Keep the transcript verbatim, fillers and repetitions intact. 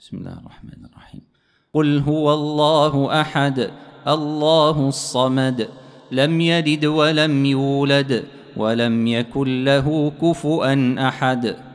بسم الله الرحمن الرحيم. قل هو الله أحد الله الصمد لم يلد ولم يولد ولم يكن له كفؤا أحد.